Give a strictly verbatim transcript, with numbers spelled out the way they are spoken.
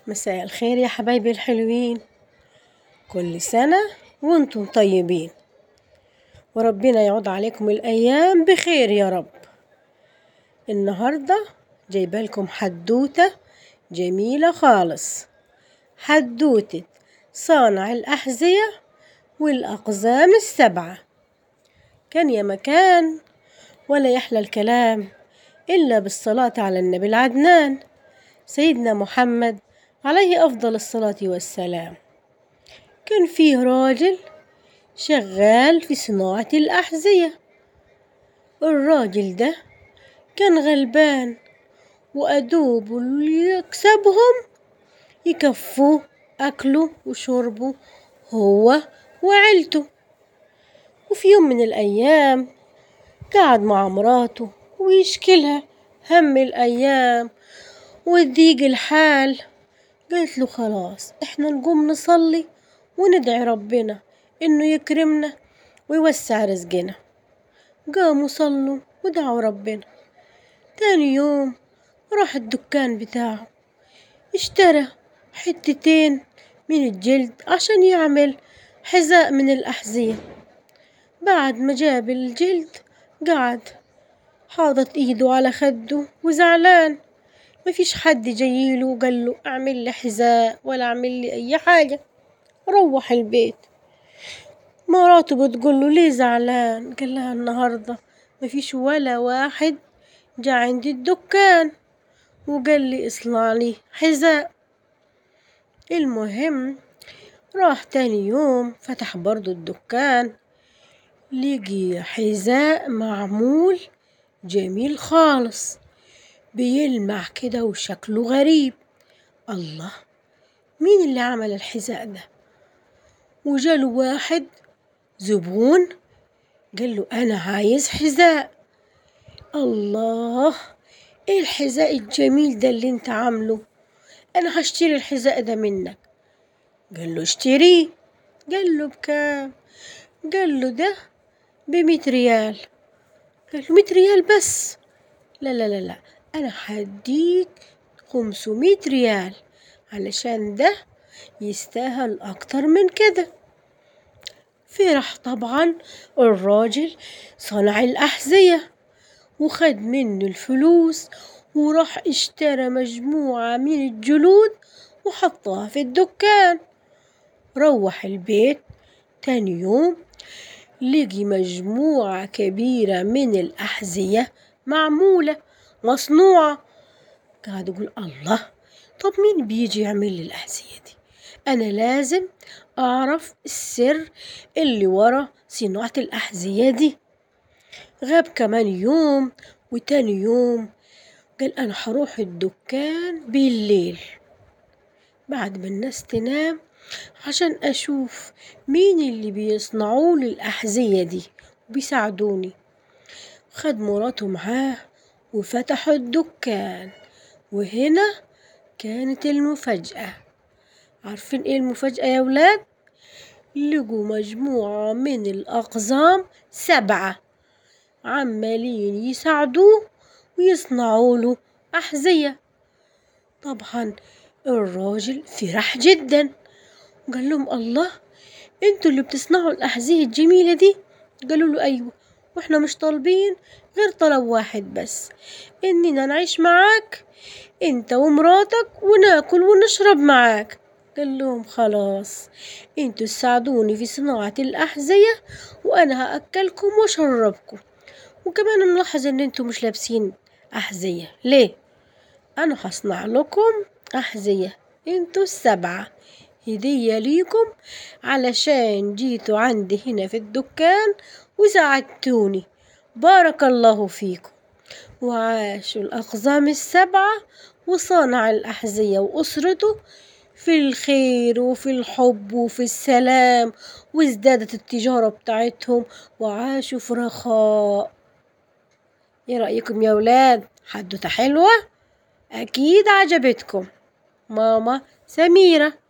مساء الخير يا حبايبي الحلوين. كل سنة وانتم طيبين، وربنا يعود عليكم الأيام بخير يا رب. النهاردة جايبة لكم حدوتة جميلة خالص، حدوتة صانع الأحذية والأقزام السبعة. كان يا مكان ولا يحلى الكلام إلا بالصلاة على النبي العدنان سيدنا محمد عليه أفضل الصلاة والسلام. كان فيه راجل شغال في صناعة الأحذية. الراجل ده كان غلبان وأدوب يكسبهم يكفوه أكله وشربه هو وعيلته. وفي يوم من الأيام قعد مع مراته ويشكلها هم الأيام وضيق الحال. قالت له خلاص احنا نقوم نصلي وندعي ربنا انه يكرمنا ويوسع رزقنا. قاموا صلوا ودعوا ربنا. تاني يوم راح الدكان بتاعه اشترى حتتين من الجلد عشان يعمل حذاء من الأحذية. بعد ما جاب الجلد قعد حاطط ايده على خده وزعلان، مفيش حد جايله وقال له اعمل لي حذاء ولا اعمل لي اي حاجة. روح البيت مراته بتقول له ليه زعلان؟ قال لها النهاردة مفيش ولا واحد جا عندي الدكان وقال لي اصنع لي حذاء. المهم راح تاني يوم فتح برضو الدكان، لقي حذاء معمول جميل خالص بيلمع كده وشكله غريب. الله، مين اللي عمل الحذاء ده؟ وجاله واحد زبون قال له أنا عايز حذاء. الله، إيه الحذاء الجميل ده اللي أنت عامله؟ أنا هشتري الحذاء ده منك. قال له اشتريه. قال له بكام؟ قال له ده بمية ريال. قال له مية ريال بس؟ لا لا لا لا، أنا هديك خمسمية ريال علشان ده يستاهل أكتر من كده. فرح طبعا الراجل صنع الأحذية وخد منه الفلوس وراح اشترى مجموعة من الجلود وحطها في الدكان. روح البيت تاني يوم لقي مجموعة كبيرة من الأحذية معمولة مصنوعة. قاعد يقول الله، طب مين بيجي يعمل لي الأحذية دي؟ أنا لازم أعرف السر اللي ورا صناعة الأحذية دي. غاب كمان يوم وتاني يوم قال أنا هروح الدكان بالليل بعد ما الناس تنام عشان أشوف مين اللي بيصنعوا لي الأحذية دي وبيساعدوني. خد مراته معاه وفتحوا الدكان، وهنا كانت المفاجأة. عارفين ايه المفاجأة يا ولاد؟ لقوا مجموعة من الأقزام سبعة عمالين يساعدوه ويصنعوا له أحذية. طبعا الراجل فرح جدا وقال لهم الله، انتوا اللي بتصنعوا الأحذية الجميلة دي؟ قالوا له أيوة، واحنا مش طالبين غير طلب واحد بس، إننا نعيش معاك انت ومراتك وناكل ونشرب معاك. قال لهم خلاص انتوا تساعدوني في صناعة الأحذية وأنا هأكلكم وأشربكم. وكمان نلاحظ إن انتوا مش لابسين أحذية ليه؟ أنا هصنع لكم أحذية انتوا السبعة هدية ليكم علشان جيتوا عندي هنا في الدكان وساعدتوني. بارك الله فيكم. وعاشوا الأقزام السبعة وصانع الأحذية وأسرته في الخير وفي الحب وفي السلام، وازدادت التجارة بتاعتهم وعاشوا في رخاء. ايه رأيكم يا ولاد؟ حدوتة حلوة؟ أكيد عجبتكم. ماما سميرة.